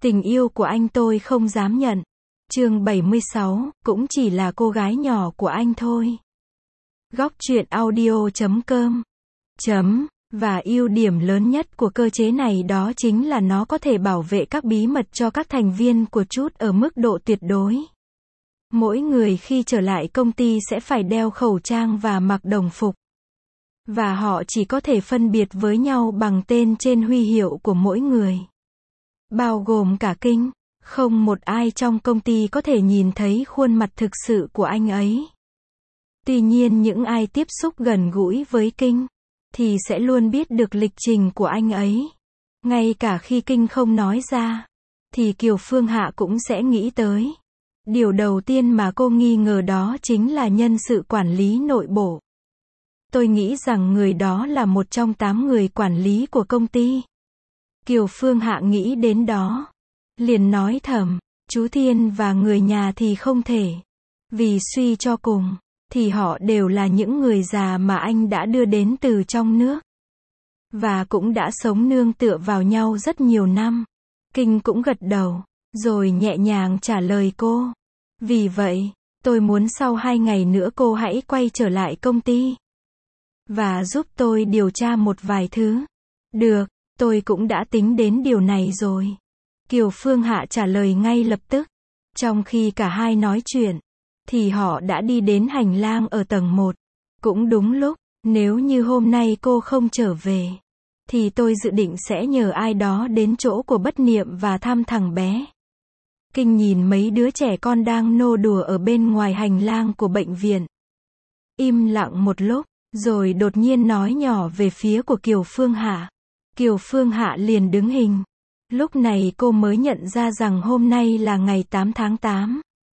Tình yêu của anh tôi không dám nhận. Chương 76, cũng chỉ là cô gái nhỏ của anh thôi. Góc truyện audio.com Và ưu điểm lớn nhất của cơ chế này đó chính là nó có thể bảo vệ các bí mật cho các thành viên của Chút ở mức độ tuyệt đối. Mỗi người khi trở lại công ty sẽ phải đeo khẩu trang và mặc đồng phục. Và họ chỉ có thể phân biệt với nhau bằng tên trên huy hiệu của mỗi người. Bao gồm cả Kinh, không một ai trong công ty có thể nhìn thấy khuôn mặt thực sự của anh ấy. Tuy nhiên những ai tiếp xúc gần gũi với Kinh, thì sẽ luôn biết được lịch trình của anh ấy. Ngay cả khi Kinh không nói ra, thì Kiều Phương Hạ cũng sẽ nghĩ tới. Điều đầu tiên mà cô nghi ngờ đó chính là nhân sự quản lý nội bộ. Tôi nghĩ rằng người đó là một trong 8 người quản lý của công ty. Kiều Phương Hạ nghĩ đến đó. Liền nói thầm, chú Thiên và người nhà thì không thể. Vì suy cho cùng, thì họ đều là những người già mà anh đã đưa đến từ trong nước. Và cũng đã sống nương tựa vào nhau rất nhiều năm. Kinh cũng gật đầu, rồi nhẹ nhàng trả lời cô. Vì vậy, tôi muốn sau 2 ngày nữa cô hãy quay trở lại công ty. Và giúp tôi điều tra một vài thứ. Được, tôi cũng đã tính đến điều này rồi. Kiều Phương Hạ trả lời ngay lập tức. Trong khi cả hai nói chuyện, thì họ đã đi đến hành lang ở tầng 1. Cũng đúng lúc, nếu như hôm nay cô không trở về, thì tôi dự định sẽ nhờ ai đó đến chỗ của Bất Niệm và thăm thằng bé. Kinh nhìn mấy đứa trẻ con đang nô đùa ở bên ngoài hành lang của bệnh viện. Im lặng một lúc, rồi đột nhiên nói nhỏ về phía của Kiều Phương Hạ. Kiều Phương Hạ liền đứng hình. Lúc này cô mới nhận ra rằng hôm nay là ngày 8 tháng 8.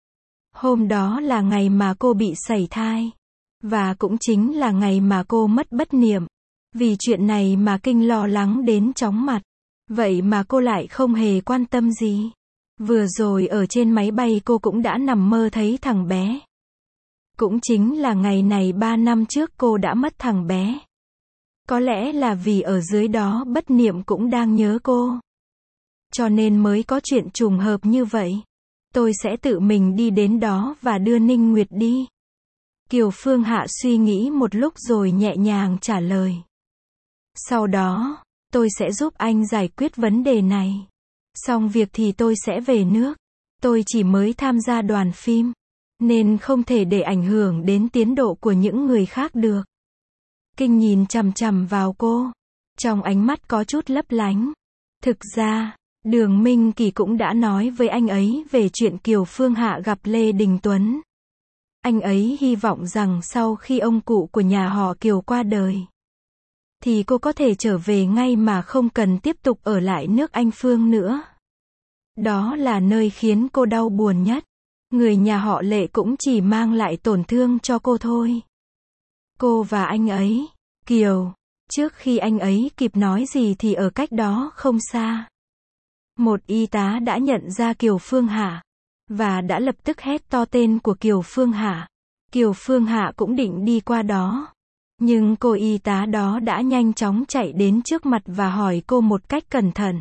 Hôm đó là ngày mà cô bị sảy thai. Và cũng chính là ngày mà cô mất Bất Niệm. Vì chuyện này mà Kinh lo lắng đến chóng mặt. Vậy mà cô lại không hề quan tâm gì. Vừa rồi ở trên máy bay cô cũng đã nằm mơ thấy thằng bé. Cũng chính là ngày này 3 năm trước cô đã mất thằng bé. Có lẽ là vì ở dưới đó Bất Niệm cũng đang nhớ cô. Cho nên mới có chuyện trùng hợp như vậy. Tôi sẽ tự mình đi đến đó và đưa Ninh Nguyệt đi. Kiều Phương Hạ suy nghĩ một lúc rồi nhẹ nhàng trả lời. Sau đó, tôi sẽ giúp anh giải quyết vấn đề này. Xong việc thì tôi sẽ về nước. Tôi chỉ mới tham gia đoàn phim, nên không thể để ảnh hưởng đến tiến độ của những người khác được. Kinh nhìn chằm chằm vào cô. Trong ánh mắt có chút lấp lánh. Thực ra, Đường Minh Kỳ cũng đã nói với anh ấy về chuyện Kiều Phương Hạ gặp Lê Đình Tuấn. Anh ấy hy vọng rằng sau khi ông cụ của nhà họ Kiều qua đời, thì cô có thể trở về ngay mà không cần tiếp tục ở lại nước Anh Phương nữa. Đó là nơi khiến cô đau buồn nhất. Người nhà họ Lệ cũng chỉ mang lại tổn thương cho cô thôi. Cô và anh ấy, Kiều, trước khi anh ấy kịp nói gì thì ở cách đó không xa, một y tá đã nhận ra Kiều Phương Hạ, và đã lập tức hét to tên của Kiều Phương Hạ. Kiều Phương Hạ cũng định đi qua đó. Nhưng cô y tá đó đã nhanh chóng chạy đến trước mặt và hỏi cô một cách cẩn thận.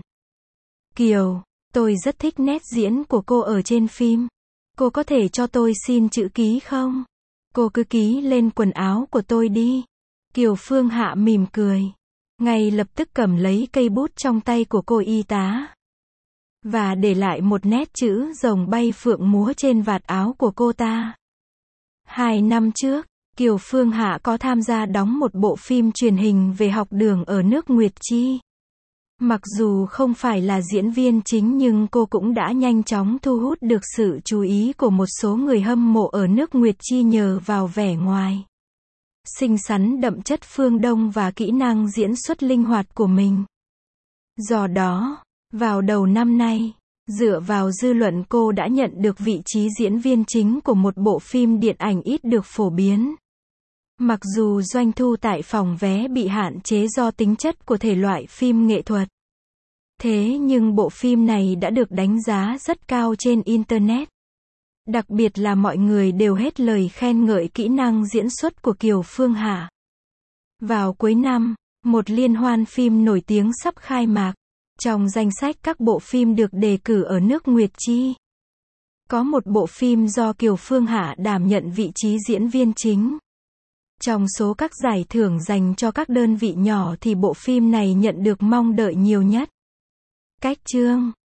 Kiều, tôi rất thích nét diễn của cô ở trên phim. Cô có thể cho tôi xin chữ ký không? Cô cứ ký lên quần áo của tôi đi. Kiều Phương Hạ mỉm cười. Ngay lập tức cầm lấy cây bút trong tay của cô y tá. Và để lại một nét chữ rồng bay phượng múa trên vạt áo của cô ta. 2 năm trước, Kiều Phương Hạ có tham gia đóng một bộ phim truyền hình về học đường ở nước Nguyệt Chi. Mặc dù không phải là diễn viên chính nhưng cô cũng đã nhanh chóng thu hút được sự chú ý của một số người hâm mộ ở nước Nguyệt Chi nhờ vào vẻ ngoài xinh xắn đậm chất phương Đông và kỹ năng diễn xuất linh hoạt của mình. Do đó, vào đầu năm nay, dựa vào dư luận cô đã nhận được vị trí diễn viên chính của một bộ phim điện ảnh ít được phổ biến. Mặc dù doanh thu tại phòng vé bị hạn chế do tính chất của thể loại phim nghệ thuật. Thế nhưng bộ phim này đã được đánh giá rất cao trên Internet. Đặc biệt là mọi người đều hết lời khen ngợi kỹ năng diễn xuất của Kiều Phương Hạ. Vào cuối năm, một liên hoan phim nổi tiếng sắp khai mạc. Trong danh sách các bộ phim được đề cử ở nước Nguyệt Chi, có một bộ phim do Kiều Phương Hạ đảm nhận vị trí diễn viên chính. Trong số các giải thưởng dành cho các đơn vị nhỏ thì bộ phim này nhận được mong đợi nhiều nhất. Cách chương